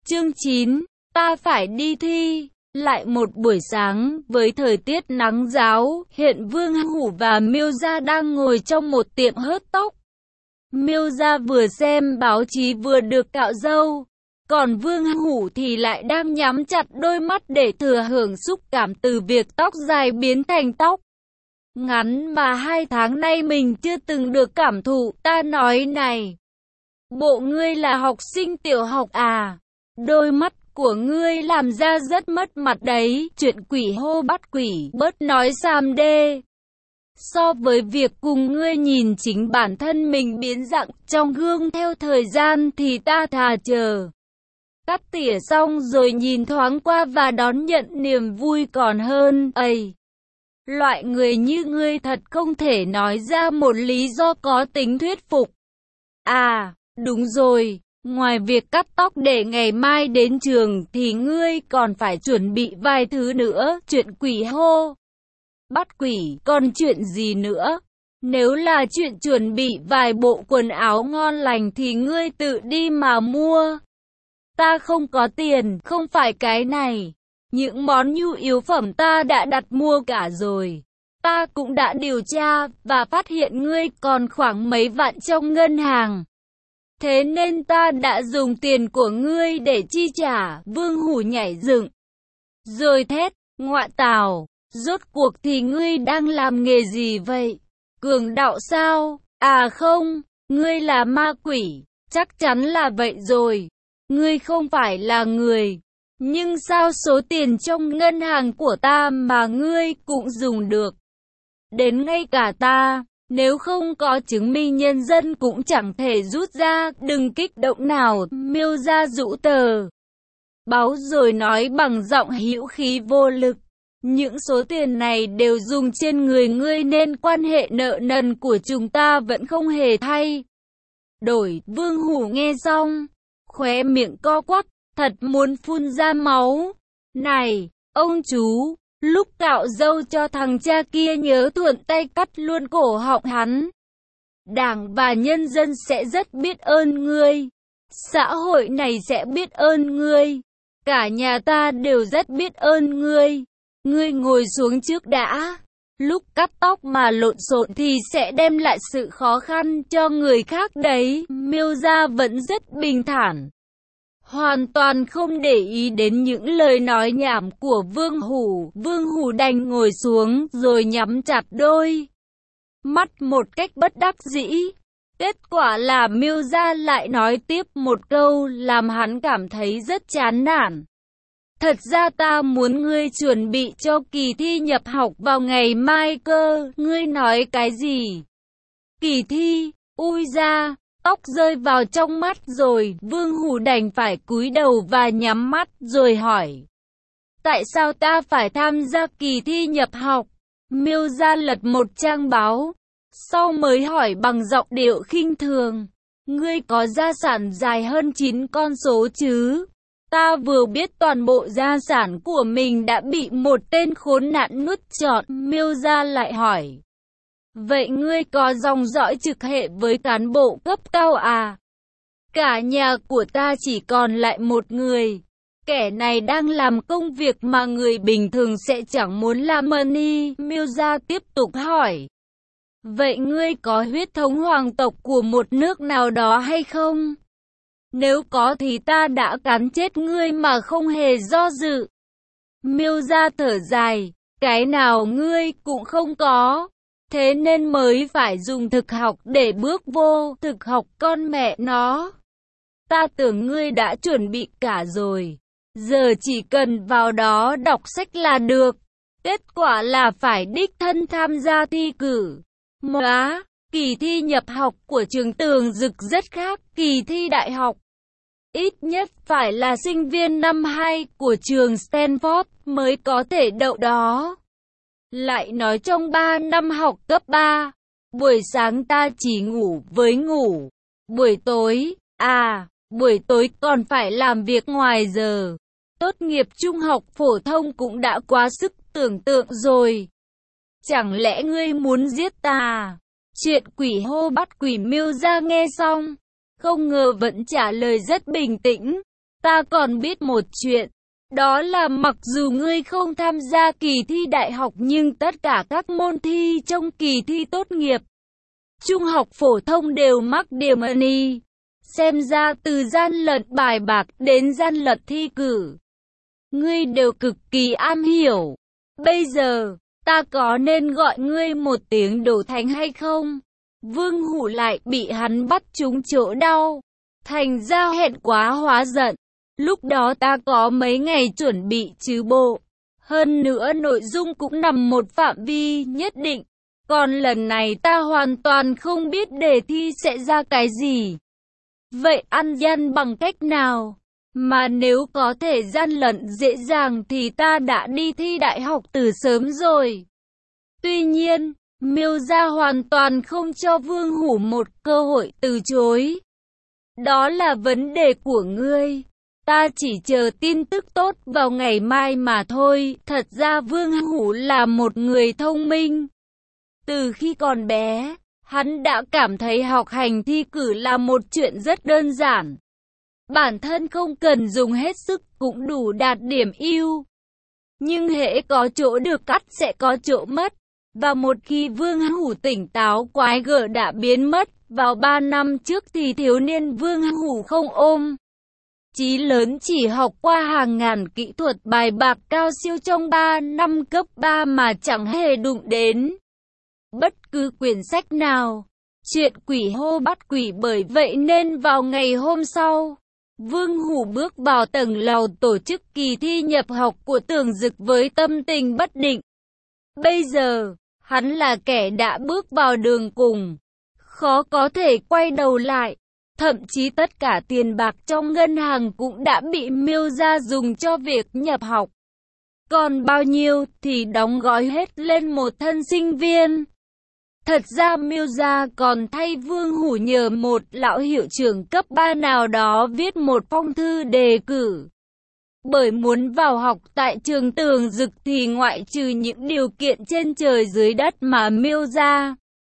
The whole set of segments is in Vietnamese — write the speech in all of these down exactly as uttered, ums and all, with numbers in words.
Chương chín. Ta phải đi thi. Lại một buổi sáng, với thời tiết nắng ráo, hiện Vương Hủ và Miêu Gia đang ngồi trong một tiệm hớt tóc. Miêu Gia vừa xem báo chí vừa được cạo râu, còn Vương Hủ thì lại đang nhắm chặt đôi mắt để thừa hưởng xúc cảm từ việc tóc dài biến thành tóc ngắn mà hai tháng nay mình chưa từng được cảm thụ. Ta nói này, bộ ngươi là học sinh tiểu học à? Đôi mắt của ngươi làm ra rất mất mặt đấy. Chuyện quỷ hô bắt quỷ, bớt nói xàm đê. So với việc cùng ngươi nhìn chính bản thân mình biến dạng trong gương theo thời gian thì ta thà chờ cắt tỉa xong rồi nhìn thoáng qua và đón nhận niềm vui còn hơn. Ây, loại người như ngươi thật không thể nói ra một lý do có tính thuyết phục. À, đúng rồi, ngoài việc cắt tóc để ngày mai đến trường thì ngươi còn phải chuẩn bị vài thứ nữa. Chuyện quỷ hô bắt quỷ, còn chuyện gì nữa? Nếu là chuyện chuẩn bị vài bộ quần áo ngon lành thì ngươi tự đi mà mua. Ta không có tiền, không phải cái này. Những món nhu yếu phẩm ta đã đặt mua cả rồi. Ta cũng đã điều tra và phát hiện ngươi còn khoảng mấy vạn trong ngân hàng. Thế nên ta đã dùng tiền của ngươi để chi trả. Vương Hủ nhảy dựng rồi thét, ngoạ tào, rốt cuộc thì ngươi đang làm nghề gì vậy? Cường đạo sao? À không, ngươi là ma quỷ. Chắc chắn là vậy rồi. Ngươi không phải là người. Nhưng sao số tiền trong ngân hàng của ta mà ngươi cũng dùng được? Đến ngay cả ta, nếu không có chứng minh nhân dân cũng chẳng thể rút ra. Đừng kích động nào. Miêu Gia rũ tờ báo rồi nói bằng giọng hữu khí vô lực. Những số tiền này đều dùng trên người ngươi nên quan hệ nợ nần của chúng ta vẫn không hề thay đổi. Vương Hủ nghe xong, khóe miệng co quắp, thật muốn phun ra máu. Này, ông chú, lúc cạo râu cho thằng cha kia nhớ thuận tay cắt luôn cổ họng hắn. Đảng và nhân dân sẽ rất biết ơn ngươi. Xã hội này sẽ biết ơn ngươi. Cả nhà ta đều rất biết ơn ngươi. Ngươi ngồi xuống trước đã. Lúc cắt tóc mà lộn xộn thì sẽ đem lại sự khó khăn cho người khác đấy. Miêu Gia vẫn rất bình thản, hoàn toàn không để ý đến những lời nói nhảm của Vương Hủ. Vương Hủ đành ngồi xuống rồi nhắm chặt đôi mắt một cách bất đắc dĩ. Kết quả là Miêu Gia lại nói tiếp một câu làm hắn cảm thấy rất chán nản. Thật ra ta muốn ngươi chuẩn bị cho kỳ thi nhập học vào ngày mai cơ. Ngươi nói cái gì? Kỳ thi? Ui da, tóc rơi vào trong mắt rồi. Vương Hủ đành phải cúi đầu và nhắm mắt rồi hỏi. Tại sao ta phải tham gia kỳ thi nhập học? Miêu Gia lật một trang báo, sau mới hỏi bằng giọng điệu khinh thường. Ngươi có gia sản dài hơn chín con số chứ? Ta vừa biết toàn bộ gia sản của mình đã bị một tên khốn nạn nuốt trọn. Miêu Gia lại hỏi. Vậy ngươi có dòng dõi trực hệ với cán bộ cấp cao à? Cả nhà của ta chỉ còn lại một người. Kẻ này đang làm công việc mà người bình thường sẽ chẳng muốn làm. Money. Miêu Gia tiếp tục hỏi. Vậy ngươi có huyết thống hoàng tộc của một nước nào đó hay không? Nếu có thì ta đã cắn chết ngươi mà không hề do dự. Miêu Gia thở dài. Cái nào ngươi cũng không có. Thế nên mới phải dùng thực học để bước vô. Thực học con mẹ nó. Ta tưởng ngươi đã chuẩn bị cả rồi. Giờ chỉ cần vào đó đọc sách là được. Kết quả là phải đích thân tham gia thi cử. Móa, kỳ thi nhập học của trường Tường Dực rất khác kỳ thi đại học. Ít nhất phải là sinh viên năm hai của trường Stanford mới có thể đậu đó. Lại nói trong ba năm học cấp ba, buổi sáng ta chỉ ngủ với ngủ. Buổi tối, à, buổi tối còn phải làm việc ngoài giờ. Tốt nghiệp trung học phổ thông cũng đã quá sức tưởng tượng rồi. Chẳng lẽ ngươi muốn giết ta à? Chuyện quỷ hô bắt quỷ. Miêu Gia nghe xong, không ngờ vẫn trả lời rất bình tĩnh. Ta còn biết một chuyện, đó là mặc dù ngươi không tham gia kỳ thi đại học nhưng tất cả các môn thi trong kỳ thi tốt nghiệp trung học phổ thông đều mắc điểm y. Xem ra từ gian lận bài bạc đến gian lận thi cử, ngươi đều cực kỳ am hiểu. Bây giờ, ta có nên gọi ngươi một tiếng đồ thánh hay không? Vương Hủ lại bị hắn bắt trúng chỗ đau, thành ra hẹn quá hóa giận. Lúc đó ta có mấy ngày chuẩn bị chứ bộ. Hơn nữa nội dung cũng nằm một phạm vi nhất định. Còn lần này ta hoàn toàn không biết đề thi sẽ ra cái gì. Vậy ăn gian bằng cách nào? Mà nếu có thể gian lận dễ dàng thì ta đã đi thi đại học từ sớm rồi. Tuy nhiên, Miêu gia hoàn toàn không cho Vương Hủ một cơ hội từ chối. Đó là vấn đề của ngươi. Ta chỉ chờ tin tức tốt vào ngày mai mà thôi. Thật ra Vương Hủ là một người thông minh. Từ khi còn bé, hắn đã cảm thấy học hành thi cử là một chuyện rất đơn giản. Bản thân không cần dùng hết sức cũng đủ đạt điểm ưu. Nhưng hễ có chỗ được cắt sẽ có chỗ mất. Và một khi Vương Hủ tỉnh táo, quái gở đã biến mất. Vào ba năm trước thì thiếu niên Vương Hủ không ôm chí lớn, chỉ học qua hàng ngàn kỹ thuật bài bạc cao siêu trong ba năm cấp ba mà chẳng hề đụng đến bất cứ quyển sách nào. Chuyện quỷ hô bắt quỷ. Bởi vậy nên vào ngày hôm sau, Vương Hủ bước vào tầng lầu tổ chức kỳ thi nhập học của Tưởng Dực với tâm tình bất định. Bây giờ, hắn là kẻ đã bước vào đường cùng, khó có thể quay đầu lại. Thậm chí tất cả tiền bạc trong ngân hàng cũng đã bị Miêu gia dùng cho việc nhập học. Còn bao nhiêu thì đóng gói hết lên một thân sinh viên. Thật ra Miêu gia còn thay Vương Hủ nhờ một lão hiệu trưởng cấp ba nào đó viết một phong thư đề cử. Bởi muốn vào học tại trường Tưởng Dực thì ngoại trừ những điều kiện trên trời dưới đất mà Miêu gia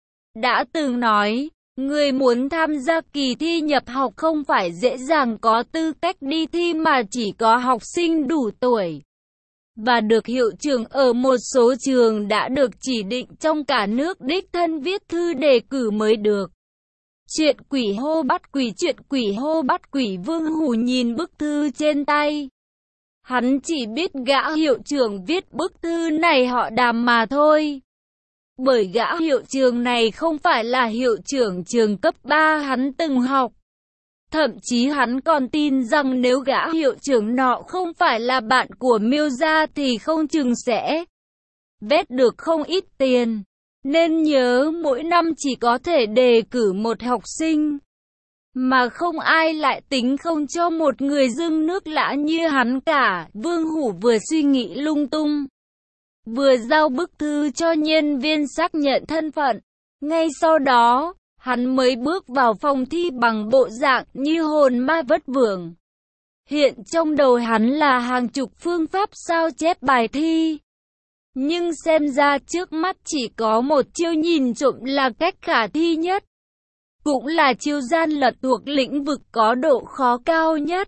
đã từng nói, người muốn tham gia kỳ thi nhập học không phải dễ dàng có tư cách đi thi mà chỉ có học sinh đủ tuổi và được hiệu trưởng ở một số trường đã được chỉ định trong cả nước đích thân viết thư đề cử mới được. Chuyện quỷ hô bắt quỷ. Chuyện quỷ hô bắt quỷ. Vương Hủ nhìn bức thư trên tay. Hắn chỉ biết gã hiệu trưởng viết bức thư này họ Đàm mà thôi. Bởi gã hiệu trưởng này không phải là hiệu trưởng trường cấp ba hắn từng học. Thậm chí hắn còn tin rằng nếu gã hiệu trưởng nọ không phải là bạn của Miêu gia thì không chừng sẽ vét được không ít tiền. Nên nhớ mỗi năm chỉ có thể đề cử một học sinh, mà không ai lại tính không cho một người dưng nước lã như hắn cả. Vương Hủ vừa suy nghĩ lung tung, vừa giao bức thư cho nhân viên xác nhận thân phận. Ngay sau đó, hắn mới bước vào phòng thi bằng bộ dạng như hồn ma vất vưởng. Hiện trong đầu hắn là hàng chục phương pháp sao chép bài thi. Nhưng xem ra trước mắt chỉ có một chiêu nhìn trộm là cách khả thi nhất. Cũng là chiêu gian lận thuộc lĩnh vực có độ khó cao nhất,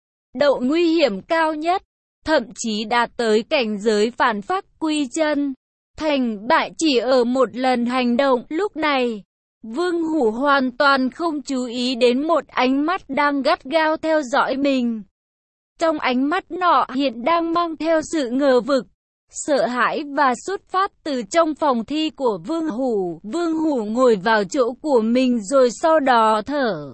độ nguy hiểm cao nhất, thậm chí đạt tới cảnh giới phản phắc quy chân. Thành bại chỉ ở một lần hành động. Lúc này, Vương Hủ hoàn toàn không chú ý đến một ánh mắt đang gắt gao theo dõi mình. Trong ánh mắt nọ hiện đang mang theo sự ngờ vực, sợ hãi và xuất phát từ trong phòng thi của Vương Hủ. Vương Hủ ngồi vào chỗ của mình rồi sau đó thở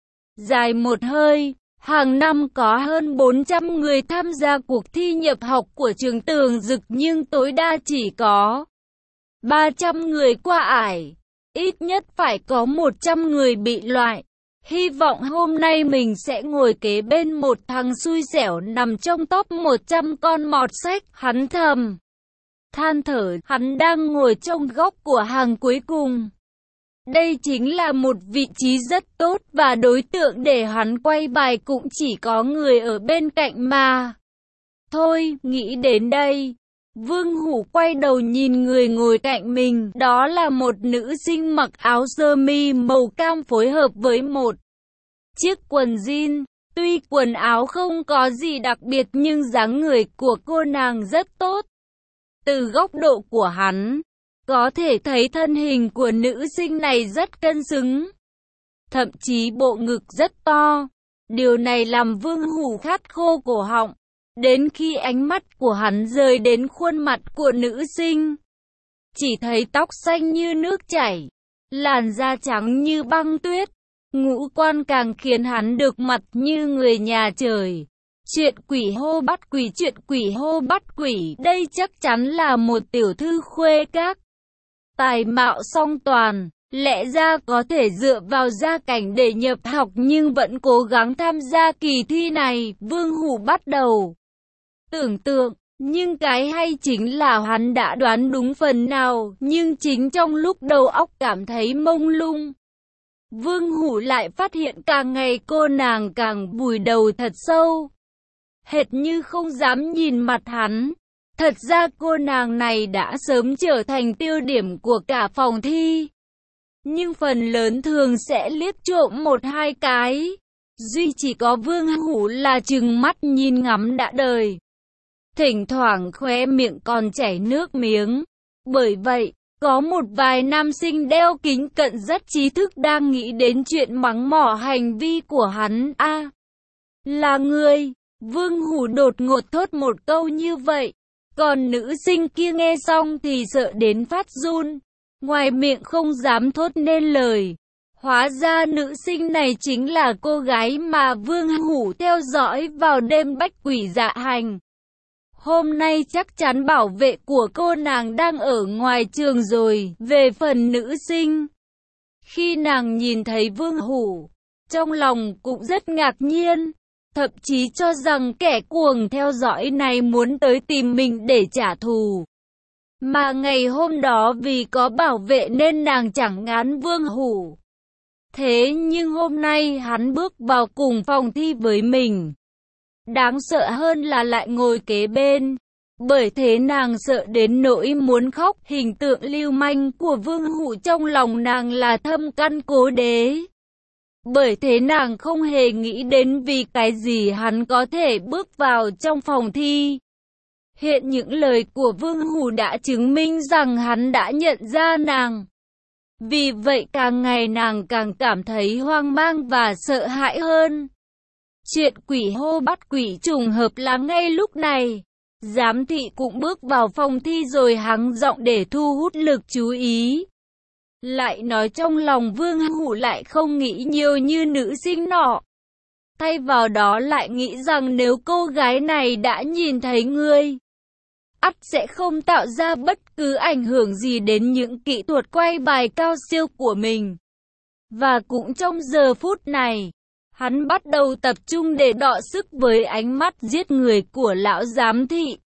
dài một hơi. Hàng năm có hơn bốn trăm người tham gia cuộc thi nhập học của trường Tưởng Dực nhưng tối đa chỉ có ba trăm người qua ải. Ít nhất phải có một trăm người bị loại. Hy vọng hôm nay mình sẽ ngồi kế bên một thằng xui xẻo nằm trong top một trăm con mọt sách. Hắn thầm than thở. Hắn đang ngồi trong góc của hàng cuối cùng. Đây chính là một vị trí rất tốt và đối tượng để hắn quay bài cũng chỉ có người ở bên cạnh mà thôi. Nghĩ đến đây, Vương Hủ quay đầu nhìn người ngồi cạnh mình. Đó là một nữ sinh mặc áo sơ mi màu cam phối hợp với một chiếc quần jean. Tuy quần áo không có gì đặc biệt nhưng dáng người của cô nàng rất tốt. Từ góc độ của hắn, có thể thấy thân hình của nữ sinh này rất cân xứng. Thậm chí bộ ngực rất to. Điều này làm Vương Hủ khát khô cổ họng. Đến khi ánh mắt của hắn rơi đến khuôn mặt của nữ sinh, chỉ thấy tóc xanh như nước chảy, làn da trắng như băng tuyết, ngũ quan càng khiến hắn được mặt như người nhà trời. Chuyện quỷ hô bắt quỷ, chuyện quỷ hô bắt quỷ, đây chắc chắn là một tiểu thư khuê các. Tài mạo song toàn, lẽ ra có thể dựa vào gia cảnh để nhập học nhưng vẫn cố gắng tham gia kỳ thi này. Vương Hủ bắt đầu tưởng tượng, nhưng cái hay chính là hắn đã đoán đúng phần nào, nhưng chính trong lúc đầu óc cảm thấy mông lung, Vương Hủ lại phát hiện càng ngày cô nàng càng vùi đầu thật sâu, hệt như không dám nhìn mặt hắn. Thật ra cô nàng này đã sớm trở thành tiêu điểm của cả phòng thi, nhưng phần lớn thường sẽ liếc trộm một hai cái. Duy chỉ có Vương Hủ là trừng mắt nhìn ngắm đã đời, thỉnh thoảng khóe miệng còn chảy nước miếng. Bởi vậy, có một vài nam sinh đeo kính cận rất trí thức đang nghĩ đến chuyện mắng mỏ hành vi của hắn. A, à, là người. Vương Hủ đột ngột thốt một câu như vậy. Còn nữ sinh kia nghe xong thì sợ đến phát run, ngoài miệng không dám thốt nên lời. Hóa ra nữ sinh này chính là cô gái mà Vương Hủ theo dõi vào đêm bách quỷ dạ hành. Hôm nay chắc chắn bảo vệ của cô nàng đang ở ngoài trường rồi. Về phần nữ sinh, khi nàng nhìn thấy Vương Hủ, trong lòng cũng rất ngạc nhiên, thậm chí cho rằng kẻ cuồng theo dõi này muốn tới tìm mình để trả thù. Mà ngày hôm đó vì có bảo vệ nên nàng chẳng ngán Vương Hủ. Thế nhưng hôm nay hắn bước vào cùng phòng thi với mình. Đáng sợ hơn là lại ngồi kế bên. Bởi thế nàng sợ đến nỗi muốn khóc. Hình tượng lưu manh của Vương Hủ trong lòng nàng là thâm căn cố đế. Bởi thế nàng không hề nghĩ đến vì cái gì hắn có thể bước vào trong phòng thi. Hiện những lời của Vương Hủ đã chứng minh rằng hắn đã nhận ra nàng. Vì vậy càng ngày nàng càng cảm thấy hoang mang và sợ hãi hơn. Chuyện quỷ hô bắt quỷ trùng hợp là ngay lúc này, giám thị cũng bước vào phòng thi rồi hắng giọng để thu hút lực chú ý. Lại nói trong lòng Vương Hủ lại không nghĩ nhiều như nữ sinh nọ. Thay vào đó lại nghĩ rằng nếu cô gái này đã nhìn thấy ngươi, ắt sẽ không tạo ra bất cứ ảnh hưởng gì đến những kỹ thuật quay bài cao siêu của mình. Và cũng trong giờ phút này, hắn bắt đầu tập trung để đọ sức với ánh mắt giết người của lão giám thị.